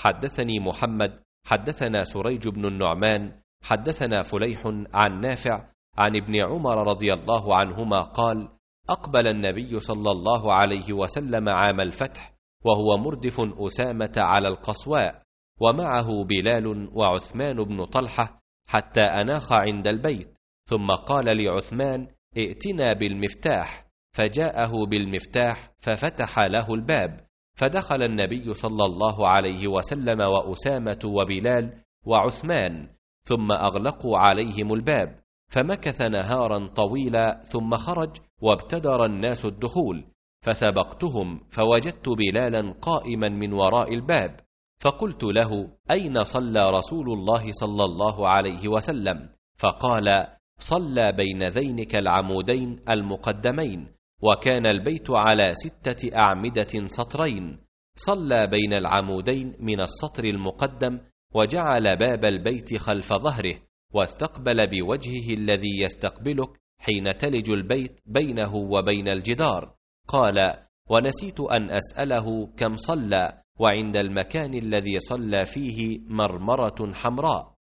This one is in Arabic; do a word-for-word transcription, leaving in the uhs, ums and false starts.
حدثني محمد حدثنا سريج بن النعمان حدثنا فليح عن نافع عن ابن عمر رضي الله عنهما قال: أقبل النبي صلى الله عليه وسلم عام الفتح وهو مردف أسامة على القصواء، ومعه بلال وعثمان بن طلحة، حتى أناخ عند البيت، ثم قال لعثمان: ائتنا بالمفتاح، فجاءه بالمفتاح ففتح له الباب، فدخل النبي صلى الله عليه وسلم وأسامة وبلال وعثمان، ثم أغلقوا عليهم الباب، فمكث نهارا طويلا، ثم خرج وابتدر الناس الدخول، فسبقتهم فوجدت بلالا قائما من وراء الباب، فقلت له: أين صلى رسول الله صلى الله عليه وسلم؟ فقال: صلى بين ذينك العمودين المقدمين، وكان البيت على ستة أعمدة سطرين، صلى بين العمودين من السطر المقدم، وجعل باب البيت خلف ظهره، واستقبل بوجهه الذي يستقبلك حين تلج البيت بينه وبين الجدار. قال: ونسيت أن أسأله كم صلى، وعند المكان الذي صلى فيه مرمرة حمراء.